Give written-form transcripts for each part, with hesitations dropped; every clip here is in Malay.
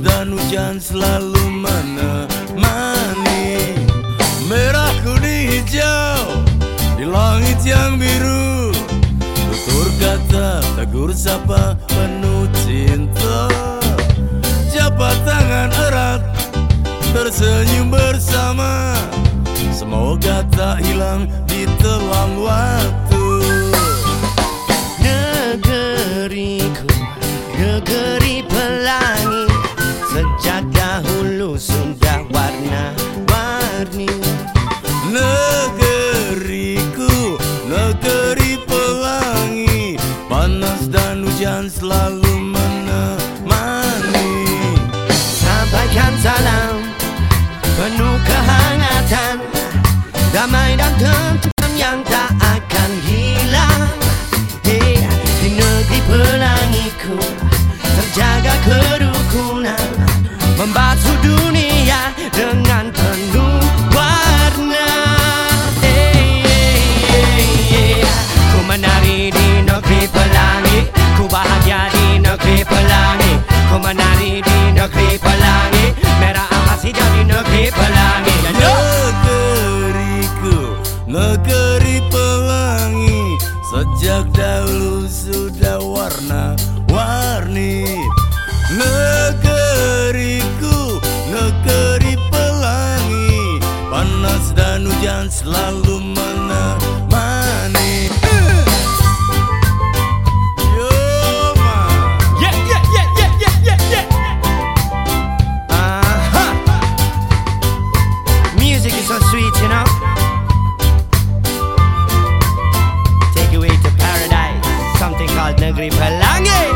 dan hujan selalu menemani. Merah kuning hijau di langit yang biru, tutur kata tegur sapa penuh cinta. Jabat tangan erat tersenyum bersama, semoga tak hilang di telang waktu. Negeriku, negeri pelangi, sejak dahulu sudah warna-warni. Negeriku, negeri pelangi, panas dan hujan selalu menemani. Sampaikan salam penuh kehangatan, damai dan tentram yang tak akan hilang. Hey, di negeri pelangiku terjaga kerukunan, membasuh dunia dengan penuh warna. Hey, hey, hey. Ku menari di negeri pelangi, ku bahagia di negeri pelangi. Ku menari di negeri pelangi, merah emas hijau di negeri pelangi. Negeriku, negeri pelangi, sejak dahulu sudah warna-warni. Negeriku, negeri pelangi, panas dan hujan selalu menemani. Music is so sweet, you know. Take you away to paradise, something called Negeri Pelangi.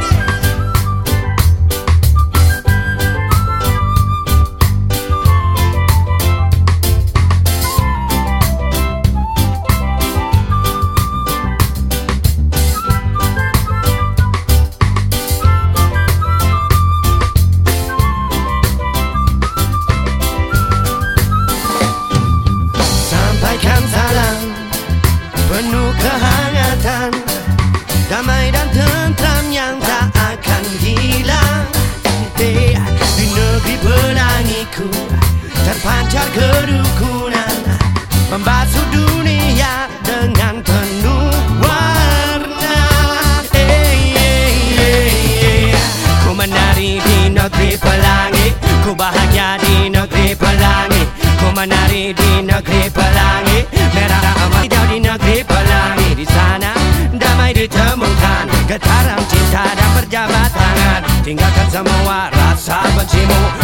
Sampaikan salam penuh kehangatan, damai dan tentram yang tak akan hilang. Hey, di negeri pelangiku terpancar kerukunan, membasuh dunia dengan penuh warna. Hey, hey, hey, hey. Ku menari di negeri pelangi, ku bahagia di negeri pelangi. Ku menari di negeri pelangi, merah emas hijau di negeri pelangi. Di sana damai ditemukan, getaran cinta dan berjabat tangan. Tinggalkan semua rasa bencimu,